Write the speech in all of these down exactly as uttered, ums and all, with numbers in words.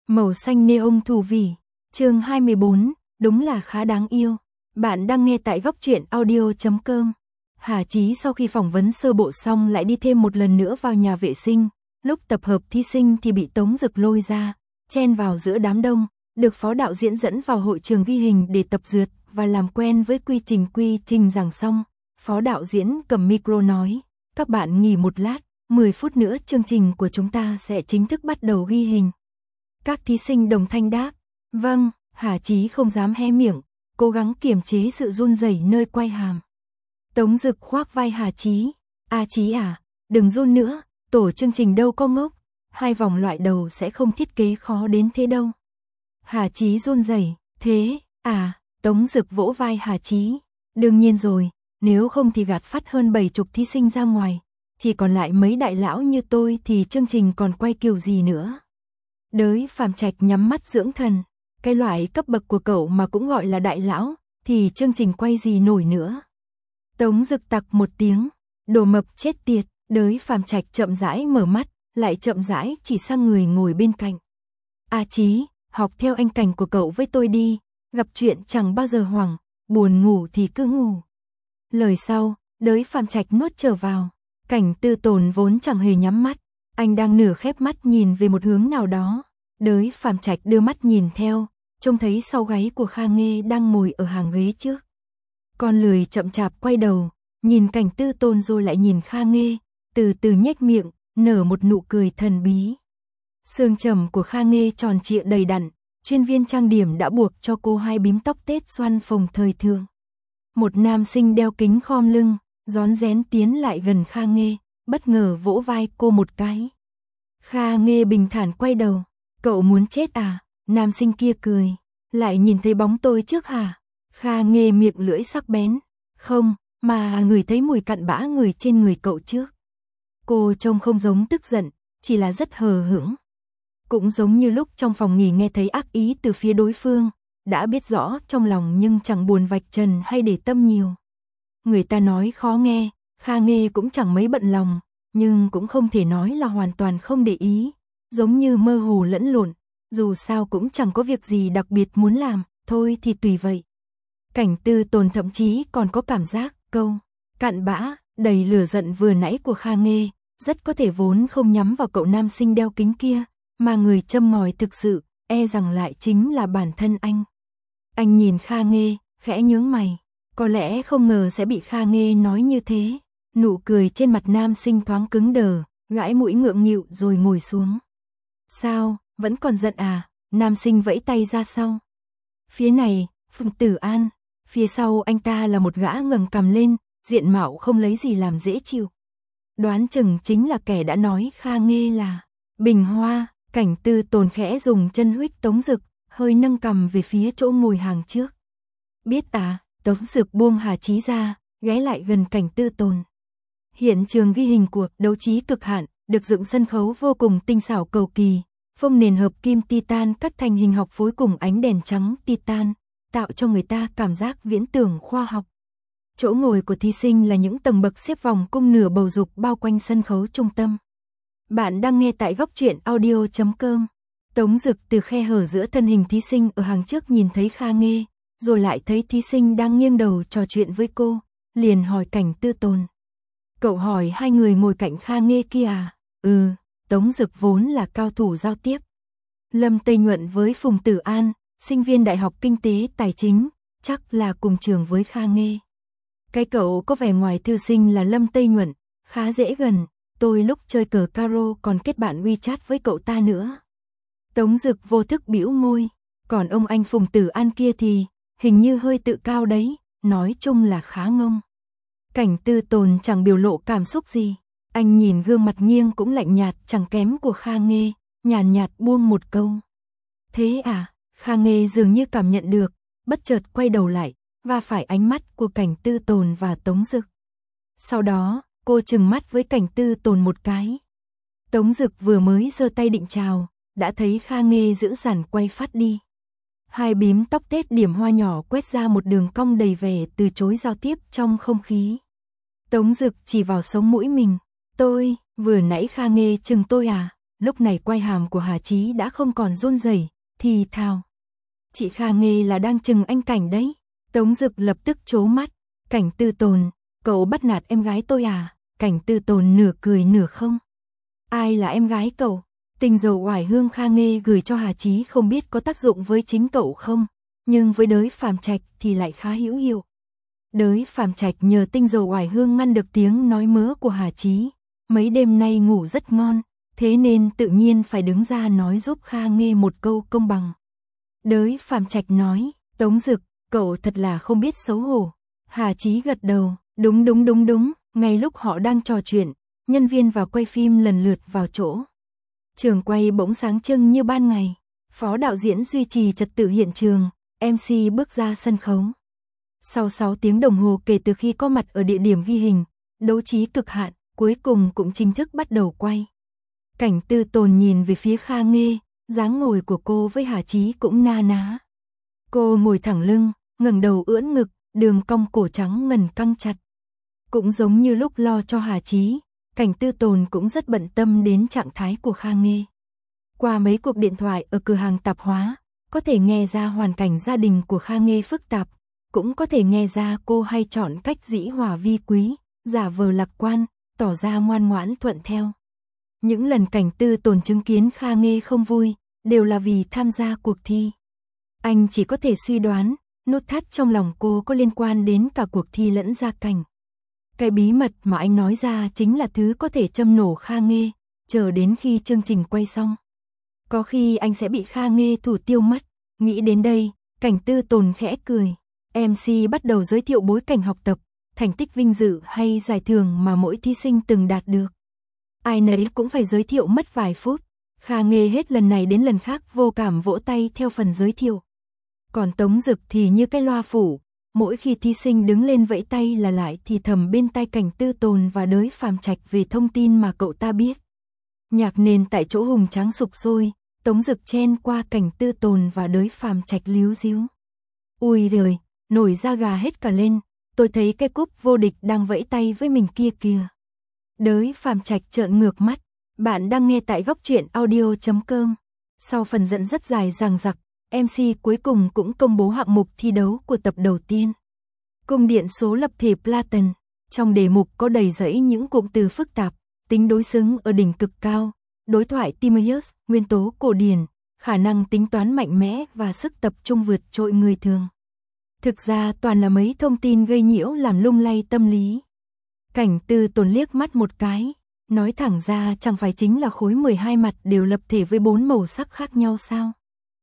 Màu xanh neon thù vỉ, chương hai mươi bốn, đúng là khá đáng yêu. Bạn đang nghe tại góc truyện audio chấm com. Hà Chí sau khi phỏng vấn sơ bộ xong lại đi thêm một lần nữa vào nhà vệ sinh, lúc tập hợp thí sinh thì bị Tống Dực lôi ra, chen vào giữa đám đông, được phó đạo diễn dẫn vào hội trường ghi hình để tập dượt và làm quen với quy trình quy trình giảng xong. Phó đạo diễn cầm micro nói, các bạn nghỉ một lát, mười phút nữa chương trình của chúng ta sẽ chính thức bắt đầu ghi hình. Các thí sinh đồng thanh đáp, vâng. Hà Chí không dám hé miệng, cố gắng kiềm chế sự run rẩy nơi quai hàm. Tống Dực khoác vai Hà Chí, A Chí à, đừng run nữa, tổ chương trình đâu có ngốc, hai vòng loại đầu sẽ không thiết kế khó đến thế đâu. Hà Chí run rẩy, thế, à, Tống Dực vỗ vai Hà Chí, đương nhiên rồi, nếu không thì gạt phát hơn bảy chục thí sinh ra ngoài, chỉ còn lại mấy đại lão như tôi thì chương trình còn quay kiểu gì nữa. Đới Phạm Trạch nhắm mắt dưỡng thần, cái loại cấp bậc của cậu mà cũng gọi là đại lão, thì chương trình quay gì nổi nữa. Tống Dực tặc một tiếng, đồ mập chết tiệt. Đới Phạm Trạch chậm rãi mở mắt, lại chậm rãi chỉ sang người ngồi bên cạnh. A Chí, học theo anh Cảnh của cậu với tôi đi, gặp chuyện chẳng bao giờ hoảng, buồn ngủ thì cứ ngủ. Lời sau, Đới Phạm Trạch nuốt trở vào, Cảnh Tư Tồn vốn chẳng hề nhắm mắt, anh đang nửa khép mắt nhìn về một hướng nào đó. Đới Phạm Trạch đưa mắt nhìn theo, trông thấy sau gáy của Kha Nghê đang ngồi ở hàng ghế trước. Con lười chậm chạp quay đầu, nhìn Cảnh Tư Tồn rồi lại nhìn Kha Nghê, từ từ nhếch miệng, nở một nụ cười thần bí. Xương trầm của Kha Nghê tròn trịa đầy đặn, chuyên viên trang điểm đã buộc cho cô hai bím tóc Tết xoăn phồng thời thượng. Một nam sinh đeo kính khom lưng, rón rén tiến lại gần Kha Nghê, bất ngờ vỗ vai cô một cái. Kha Nghê bình thản quay đầu, cậu muốn chết à? Nam sinh kia cười, lại nhìn thấy bóng tôi trước hả? Kha Nghê miệng lưỡi sắc bén, không, mà ngửi thấy mùi cặn bã người trên người cậu trước. Cô trông không giống tức giận, chỉ là rất hờ hững. Cũng giống như lúc trong phòng nghỉ nghe thấy ác ý từ phía đối phương, đã biết rõ trong lòng nhưng chẳng buồn vạch trần hay để tâm nhiều. Người ta nói khó nghe, Kha Nghê cũng chẳng mấy bận lòng, nhưng cũng không thể nói là hoàn toàn không để ý, giống như mơ hồ lẫn lộn, dù sao cũng chẳng có việc gì đặc biệt muốn làm, thôi thì tùy vậy. Cảnh Tư Tồn thậm chí còn có cảm giác, câu cặn bã, đầy lửa giận vừa nãy của Kha Nghê, rất có thể vốn không nhắm vào cậu nam sinh đeo kính kia, mà người châm ngòi thực sự, e rằng lại chính là bản thân anh. Anh nhìn Kha Nghê, khẽ nhướng mày, có lẽ không ngờ sẽ bị Kha Nghê nói như thế. Nụ cười trên mặt nam sinh thoáng cứng đờ, gãi mũi ngượng nghịu rồi ngồi xuống. Sao, vẫn còn giận à? Nam sinh vẫy tay ra sau. Phía này, Phùng Tử An, phía sau anh ta là một gã ngẩng cằm lên, diện mạo không lấy gì làm dễ chịu. Đoán chừng chính là kẻ đã nói Kha Nghê là Bình Hoa. Cảnh Tư Tồn khẽ dùng chân huých Tống Dực, hơi nâng cằm về phía chỗ ngồi hàng trước. Biết à? Tống Dực buông Hà Chí ra, ghé lại gần Cảnh Tư Tồn. Hiện trường ghi hình của Đấu Trí Cực Hạn được dựng sân khấu vô cùng tinh xảo cầu kỳ, phông nền hợp kim titan cắt thành hình học phối cùng ánh đèn trắng titan, tạo cho người ta cảm giác viễn tưởng khoa học. Chỗ ngồi của thí sinh là những tầng bậc xếp vòng cung nửa bầu dục bao quanh sân khấu trung tâm. Bạn đang nghe tại góc truyện audio chấm com. Tống Dực từ khe hở giữa thân hình thí sinh ở hàng trước nhìn thấy Kha Nghê, rồi lại thấy thí sinh đang nghiêng đầu trò chuyện với cô, liền hỏi Cảnh Tư Tồn. Cậu hỏi hai người ngồi cạnh Kha Nghê kia à? Ừ, Tống Dực vốn là cao thủ giao tiếp. Lâm Tây Nhuận với Phùng Tử An, sinh viên Đại học Kinh tế Tài chính, chắc là cùng trường với Kha Nghê. Cái cậu có vẻ ngoài thư sinh là Lâm Tây Nhuận, khá dễ gần, tôi lúc chơi cờ caro còn kết bạn WeChat với cậu ta nữa. Tống Dực vô thức bĩu môi, còn ông anh Phùng Tử An kia thì, hình như hơi tự cao đấy, nói chung là khá ngông. Cảnh Tư Tồn chẳng biểu lộ cảm xúc gì, anh nhìn gương mặt nghiêng cũng lạnh nhạt chẳng kém của Kha Nghê, nhàn nhạt buông một câu. Thế à? Kha Nghê dường như cảm nhận được, bất chợt quay đầu lại, và phải ánh mắt của Cảnh Tư Tồn và Tống Dực. Sau đó, cô trừng mắt với Cảnh Tư Tồn một cái. Tống Dực vừa mới giơ tay định chào, đã thấy Kha Nghê giữ dằn quay phát đi. Hai bím tóc Tết điểm hoa nhỏ quét ra một đường cong đầy vẻ từ chối giao tiếp trong không khí. Tống Dực chỉ vào sống mũi mình. Tôi, vừa nãy Kha Nghê chừng tôi à? Lúc này quai hàm của Hà Chí đã không còn run rẩy, thì thào. Chị Kha Nghê là đang chừng anh Cảnh đấy. Tống Dực lập tức trố mắt. Cảnh Tư Tồn, cậu bắt nạt em gái tôi à? Cảnh Tư Tồn nửa cười nửa không. Ai là em gái cậu? Tinh dầu oải hương Kha Nghê gửi cho Hà Chí không biết có tác dụng với chính cậu không, nhưng với Đới Phàm Trạch thì lại khá hữu hiệu. Đới Phàm Trạch nhờ tinh dầu oải hương ngăn được tiếng nói mớ của Hà Chí, mấy đêm nay ngủ rất ngon, thế nên tự nhiên phải đứng ra nói giúp Kha Nghê một câu công bằng. Đới Phàm Trạch nói, Tống Dực, cậu thật là không biết xấu hổ. Hà Chí gật đầu, đúng đúng đúng đúng, ngay lúc họ đang trò chuyện, nhân viên vào quay phim lần lượt vào chỗ. Trường quay bỗng sáng trưng như ban ngày, phó đạo diễn duy trì trật tự hiện trường, em xê bước ra sân khấu. Sau sáu tiếng đồng hồ kể từ khi có mặt ở địa điểm ghi hình, đấu trí cực hạn, cuối cùng cũng chính thức bắt đầu quay. Cảnh Tư Tồn nhìn về phía Kha Nghê, dáng ngồi của cô với Hà Chí cũng na ná. Cô ngồi thẳng lưng, ngẩng đầu ưỡn ngực, đường cong cổ trắng ngần căng chặt. Cũng giống như lúc lo cho Hà Chí, Cảnh Tư Tồn cũng rất bận tâm đến trạng thái của Kha Nghê. Qua mấy cuộc điện thoại ở cửa hàng tạp hóa, có thể nghe ra hoàn cảnh gia đình của Kha Nghê phức tạp, cũng có thể nghe ra cô hay chọn cách dĩ hòa vi quý, giả vờ lạc quan, tỏ ra ngoan ngoãn thuận theo. Những lần Cảnh Tư Tồn chứng kiến Kha Nghê không vui, đều là vì tham gia cuộc thi. Anh chỉ có thể suy đoán, nút thắt trong lòng cô có liên quan đến cả cuộc thi lẫn gia cảnh. Cái bí mật mà anh nói ra chính là thứ có thể châm nổ Kha Nghê, chờ đến khi chương trình quay xong. Có khi anh sẽ bị Kha Nghê thủ tiêu mất. Nghĩ đến đây, Cảnh Tư Tồn khẽ cười. em xê bắt đầu giới thiệu bối cảnh học tập, thành tích vinh dự hay giải thưởng mà mỗi thí sinh từng đạt được. Ai nấy cũng phải giới thiệu mất vài phút. Kha Nghê hết lần này đến lần khác vô cảm vỗ tay theo phần giới thiệu. Còn Tống Dực thì như cái loa phủ, mỗi khi thí sinh đứng lên vẫy tay là lại thì thầm bên tai Cảnh Tư Tồn và Đới Phàm Trạch về thông tin mà cậu ta biết. Nhạc nền tại chỗ hùng tráng sục sôi, Tống Dực chen qua Cảnh Tư Tồn và Đới Phàm Trạch líu díu. Ui giời, nổi da gà hết cả lên, tôi thấy cái cúp vô địch đang vẫy tay với mình kia kìa. Đới Phàm Trạch trợn ngược mắt. Bạn đang nghe tại góc truyện audio chấm com. Sau phần dẫn rất dài dằng dặc, em xê cuối cùng cũng công bố hạng mục thi đấu của tập đầu tiên. Cung điện số lập thể Platon. Trong đề mục có đầy rẫy những cụm từ phức tạp, tính đối xứng ở đỉnh cực cao, đối thoại Timaeus, nguyên tố cổ điển, khả năng tính toán mạnh mẽ và sức tập trung vượt trội người thường. Thực ra toàn là mấy thông tin gây nhiễu làm lung lay tâm lý. Cảnh Tư Tồn liếc mắt một cái, nói thẳng ra chẳng phải chính là khối mười hai mặt đều lập thể với bốn màu sắc khác nhau sao?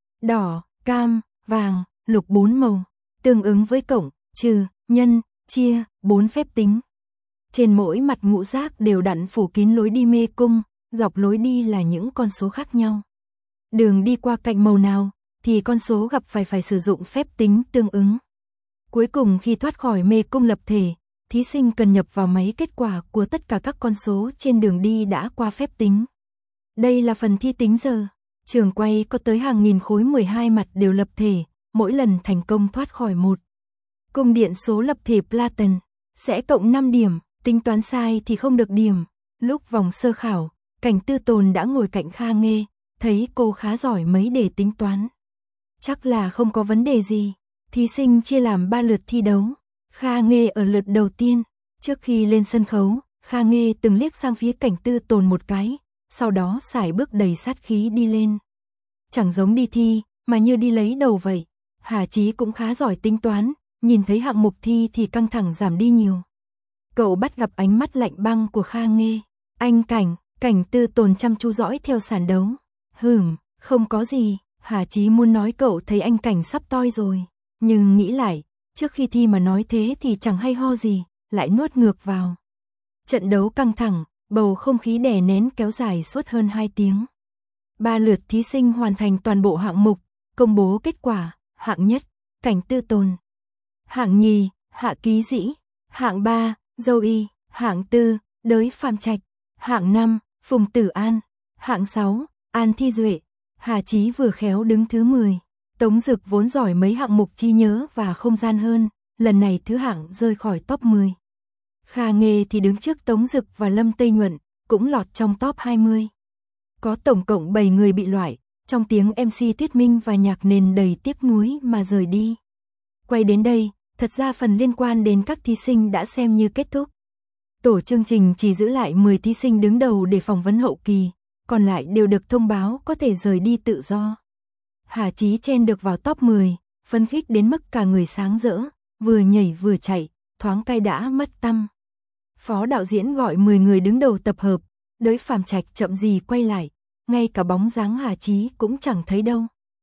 Đỏ, cam, vàng, lục bốn màu, tương ứng với cộng, trừ, nhân, chia, bốn phép tính. Trên mỗi mặt ngũ giác đều đặn phủ kín lối đi mê cung, dọc lối đi là những con số khác nhau. Đường đi qua cạnh màu nào thì con số gặp phải phải sử dụng phép tính tương ứng. Cuối cùng khi thoát khỏi mê cung lập thể, thí sinh cần nhập vào máy kết quả của tất cả các con số trên đường đi đã qua phép tính. Đây là phần thi tính giờ. Trường quay có tới hàng nghìn khối mười hai mặt đều lập thể, mỗi lần thành công thoát khỏi một cung điện số lập thể Platon, sẽ cộng năm điểm, tính toán sai thì không được điểm. Lúc vòng sơ khảo, Cảnh Tư Tồn đã ngồi cạnh Kha Nghê, thấy cô khá giỏi mấy đề tính toán. Chắc là không có vấn đề gì. Thí sinh chia làm ba lượt thi đấu. Kha Nghê ở lượt đầu tiên. Trước khi lên sân khấu, Kha Nghê từng liếc sang phía Cảnh Tư Tồn một cái, sau đó sải bước đầy sát khí đi lên. Chẳng giống đi thi, mà như đi lấy đầu vậy. Hà Chí cũng khá giỏi tính toán, nhìn thấy hạng mục thi thì căng thẳng giảm đi nhiều. Cậu bắt gặp ánh mắt lạnh băng của Kha Nghê. Anh Cảnh, Cảnh Tư Tồn chăm chú dõi theo sàn đấu. Hừm, không có gì. Hà Chí muốn nói cậu thấy anh Cảnh sắp toi rồi, nhưng nghĩ lại, trước khi thi mà nói thế thì chẳng hay ho gì, lại nuốt ngược vào. Trận đấu căng thẳng, bầu không khí đè nén kéo dài suốt hơn hai tiếng. Ba lượt thí sinh hoàn thành toàn bộ hạng mục, công bố kết quả. Hạng nhất, Cảnh Tư Tồn. Hạng nhì, Hạ Ký Dĩ. Hạng ba, Dâu Y. Hạng tư, Đới Phàm Trạch. Hạng năm, Phùng Tử An. Hạng sáu, An Thi Duệ. Hà Chí vừa khéo đứng thứ mười. Tống Dực vốn giỏi mấy hạng mục trí nhớ và không gian hơn, lần này thứ hạng rơi khỏi top mười. Kha Nghê thì đứng trước Tống Dực và Lâm Tây Nhuận, cũng lọt trong top hai mươi. Có tổng cộng bảy người bị loại, trong tiếng em xê thuyết minh và nhạc nền đầy tiếc nuối mà rời đi. Quay đến đây, thật ra phần liên quan đến các thí sinh đã xem như kết thúc. Tổ chương trình chỉ giữ lại mười thí sinh đứng đầu để phỏng vấn hậu kỳ, còn lại đều được thông báo có thể rời đi tự do. Hà Chí chen được vào top mười, phấn khích đến mức cả người sáng rỡ, vừa nhảy vừa chạy, thoáng cai đã mất tăm. Phó đạo diễn gọi mười người đứng đầu tập hợp, Đới Phàm Trạch chậm gì quay lại, ngay cả bóng dáng Hà Chí cũng chẳng thấy đâu.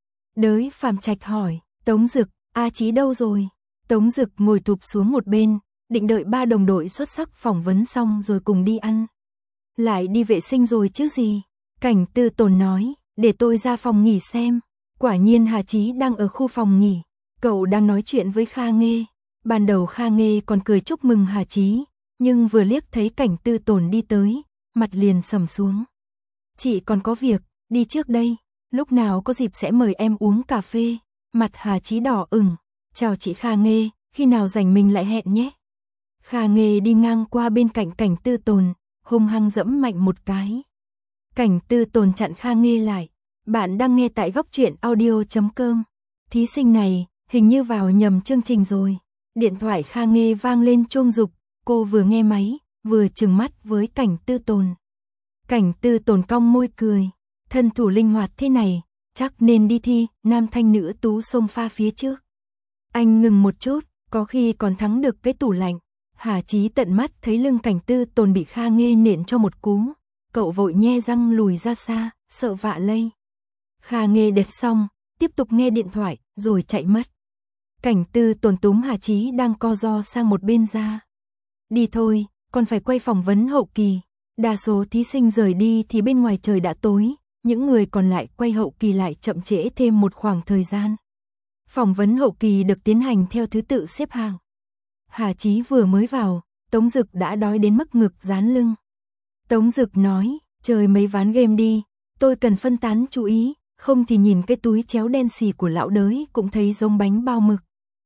Đới Phàm Trạch hỏi, Tống Dực, A Chí đâu rồi? Tống Dực ngồi thụp xuống một bên, định đợi ba đồng đội xuất sắc phỏng vấn xong rồi cùng đi ăn. Lại đi vệ sinh rồi chứ gì? Cảnh Tư Tồn nói, để tôi ra phòng nghỉ xem. Quả nhiên Hà Chí đang ở khu phòng nghỉ, cậu đang nói chuyện với Kha Nghê. Ban đầu Kha Nghê còn cười chúc mừng Hà Chí, nhưng vừa liếc thấy Cảnh Tư Tồn đi tới, mặt liền sầm xuống. Chị còn có việc, đi trước đây, lúc nào có dịp sẽ mời em uống cà phê. Mặt Hà Chí đỏ ửng, chào chị Kha Nghê, khi nào rảnh mình lại hẹn nhé. Kha Nghê đi ngang qua bên cạnh Cảnh Tư Tồn, hung hăng dẫm mạnh một cái. Cảnh Tư Tồn chặn Kha Nghê lại, bạn đang nghe tại góc truyện audio chấm com. Thí sinh này, hình như vào nhầm chương trình rồi. Điện thoại Kha Nghê vang lên chuông rục, cô vừa nghe máy, vừa trừng mắt với Cảnh Tư Tồn. Cảnh Tư Tồn cong môi cười, thân thủ linh hoạt thế này, chắc nên đi thi nam thanh nữ tú xông pha phía trước. Anh ngừng một chút, có khi còn thắng được cái tủ lạnh. Hà Chí tận mắt thấy lưng Cảnh Tư Tồn bị Kha Nghê nện cho một cú, cậu vội nhe răng lùi ra xa, sợ vạ lây. Kha Nghê đệt xong, tiếp tục nghe điện thoại, rồi chạy mất. Cảnh Tư Tồn túm Hà Chí đang co ro sang một bên ra. Đi thôi, còn phải quay phỏng vấn hậu kỳ. Đa số thí sinh rời đi thì bên ngoài trời đã tối, những người còn lại quay hậu kỳ lại chậm trễ thêm một khoảng thời gian. Phỏng vấn hậu kỳ được tiến hành theo thứ tự xếp hàng. Hà Chí vừa mới vào, Tống Dực đã đói đến mức ngực dán lưng. Tống Dực nói, chơi mấy ván game đi, tôi cần phân tán chú ý, không thì nhìn cái túi chéo đen xì của lão Đới cũng thấy giống bánh bao mực.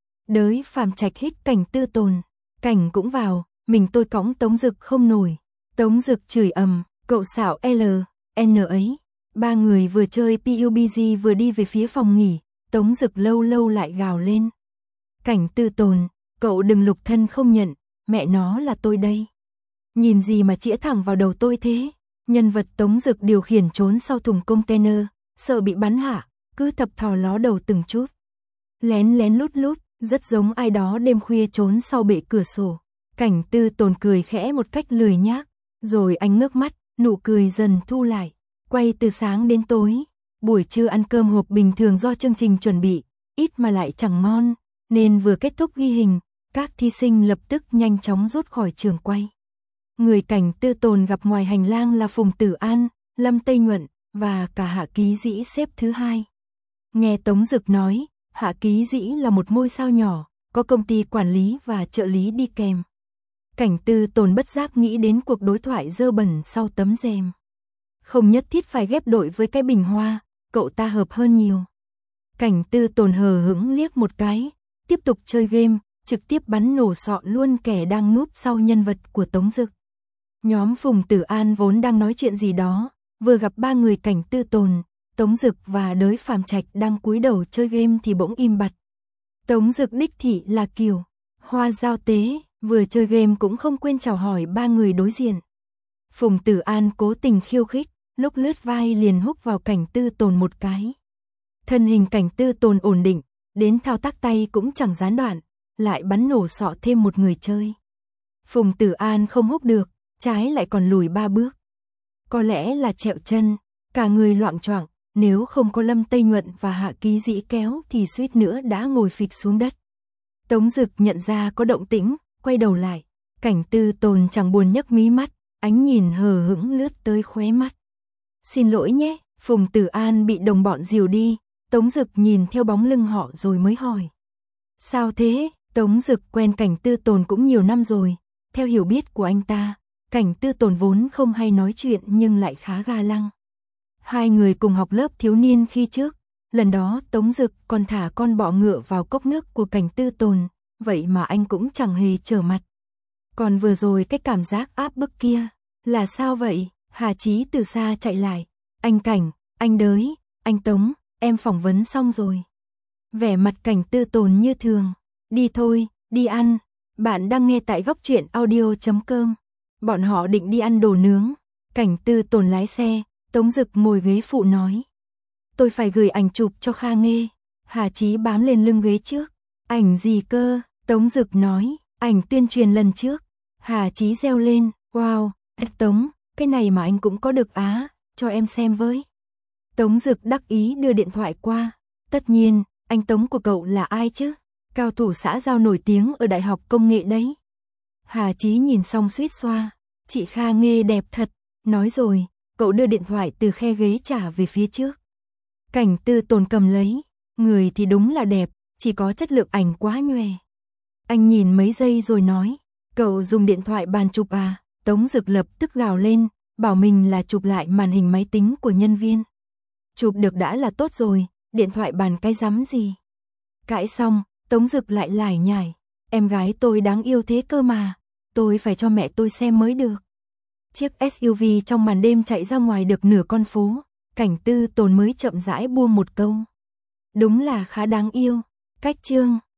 Đới Phàm Trạch hít Cảnh Tư Tồn, Cảnh cũng vào, mình tôi cõng Tống Dực không nổi. Tống Dực chửi ầm, cậu xạo L, N ấy. Ba người vừa chơi pê u bê giê vừa đi về phía phòng nghỉ, Tống Dực lâu lâu lại gào lên. Cảnh Tư Tồn, cậu đừng lục thân không nhận, mẹ nó là tôi đây. Nhìn gì mà chĩa thẳng vào đầu tôi thế? Nhân vật Tống Dực điều khiển trốn sau thùng container, sợ bị bắn hạ, cứ thập thò ló đầu từng chút. Lén lén lút lút, rất giống ai đó đêm khuya trốn sau bệ cửa sổ. Cảnh Tư Tồn cười khẽ một cách lười nhác, rồi anh ngước mắt, nụ cười dần thu lại. Quay từ sáng đến tối, buổi trưa ăn cơm hộp bình thường do chương trình chuẩn bị, ít mà lại chẳng ngon, nên vừa kết thúc ghi hình, các thí sinh lập tức nhanh chóng rút khỏi trường quay. Người Cảnh Tư Tồn gặp ngoài hành lang là Phùng Tử An, Lâm Tây Nhuận và cả Hạ Ký Dĩ xếp thứ hai. Nghe Tống Dực nói, Hạ Ký Dĩ là một ngôi sao nhỏ, có công ty quản lý và trợ lý đi kèm. Cảnh Tư Tồn bất giác nghĩ đến cuộc đối thoại dơ bẩn sau tấm rèm. Không nhất thiết phải ghép đội với cái bình hoa, cậu ta hợp hơn nhiều. Cảnh Tư Tồn hờ hững liếc một cái, tiếp tục chơi game, trực tiếp bắn nổ sọ luôn kẻ đang núp sau nhân vật của Tống Dực. Nhóm Phùng Tử An vốn đang nói chuyện gì đó, vừa gặp ba người Cảnh Tư Tồn, Tống Dực và Đới Phàm Trạch đang cúi đầu chơi game thì bỗng im bặt. Tống Dực đích thị là kiểu hoa giao tế, vừa chơi game cũng không quên chào hỏi ba người đối diện. Phùng Tử An cố tình khiêu khích, lúc lướt vai liền húc vào Cảnh Tư Tồn một cái. Thân hình Cảnh Tư Tồn ổn định, đến thao tác tay cũng chẳng gián đoạn, lại bắn nổ sọ thêm một người chơi. Phùng Tử An không húc được, trái lại còn lùi ba bước. Có lẽ là trẹo chân, cả người loạng choạng, nếu không có Lâm Tây Nhuận và Hạ Ký Dĩ kéo thì suýt nữa đã ngồi phịch xuống đất. Tống Dực nhận ra có động tĩnh, quay đầu lại, Cảnh Tư Tồn chẳng buồn nhấc mí mắt, ánh nhìn hờ hững lướt tới khóe mắt. Xin lỗi nhé, Phùng Tử An bị đồng bọn dìu đi, Tống Dực nhìn theo bóng lưng họ rồi mới hỏi. Sao thế? Tống Dực quen Cảnh Tư Tồn cũng nhiều năm rồi, theo hiểu biết của anh ta, Cảnh Tư Tồn vốn không hay nói chuyện nhưng lại khá ga lăng. Hai người cùng học lớp thiếu niên khi trước, lần đó Tống Dực còn thả con bọ ngựa vào cốc nước của Cảnh Tư Tồn, vậy mà anh cũng chẳng hề trở mặt. Còn vừa rồi cái cảm giác áp bức kia, là sao vậy? Hà Chí từ xa chạy lại, Anh Cảnh, anh Đới, anh Tống, em phỏng vấn xong rồi. Vẻ mặt Cảnh Tư Tồn như thường. Đi thôi, đi ăn. Bạn đang nghe tại góc truyện audio chấm com. Bọn họ định đi ăn đồ nướng. Cảnh Tư Tồn lái xe, Tống Dực ngồi ghế phụ nói. Tôi phải gửi ảnh chụp cho Kha Nghê. Hà Chí bám lên lưng ghế trước. Ảnh gì cơ? Tống Dực nói, ảnh tuyên truyền lần trước. Hà Chí reo lên, wow, Tống, cái này mà anh cũng có được á, cho em xem với. Tống Dực đắc ý đưa điện thoại qua. Tất nhiên, anh Tống của cậu là ai chứ? Cao thủ xã giao nổi tiếng ở Đại học Công nghệ đấy. Hà Chí nhìn xong suýt xoa. Chị Kha Nghê đẹp thật. Nói rồi, cậu đưa điện thoại từ khe ghế trả về phía trước. Cảnh Tư Tồn cầm lấy. Người thì đúng là đẹp, chỉ có chất lượng ảnh quá nhòe. Anh nhìn mấy giây rồi nói. Cậu dùng điện thoại bàn chụp à? Tống Dực lập tức gào lên, bảo mình là chụp lại màn hình máy tính của nhân viên. Chụp được đã là tốt rồi, điện thoại bàn cái rắm gì. Cãi xong, Tống Dực lại lải nhải. Em gái tôi đáng yêu thế cơ mà, tôi phải cho mẹ tôi xem mới được. Chiếc ét u vê trong màn đêm chạy ra ngoài được nửa con phố, Cảnh Tư Tồn mới chậm rãi buông một câu. Đúng là khá đáng yêu. Cách chương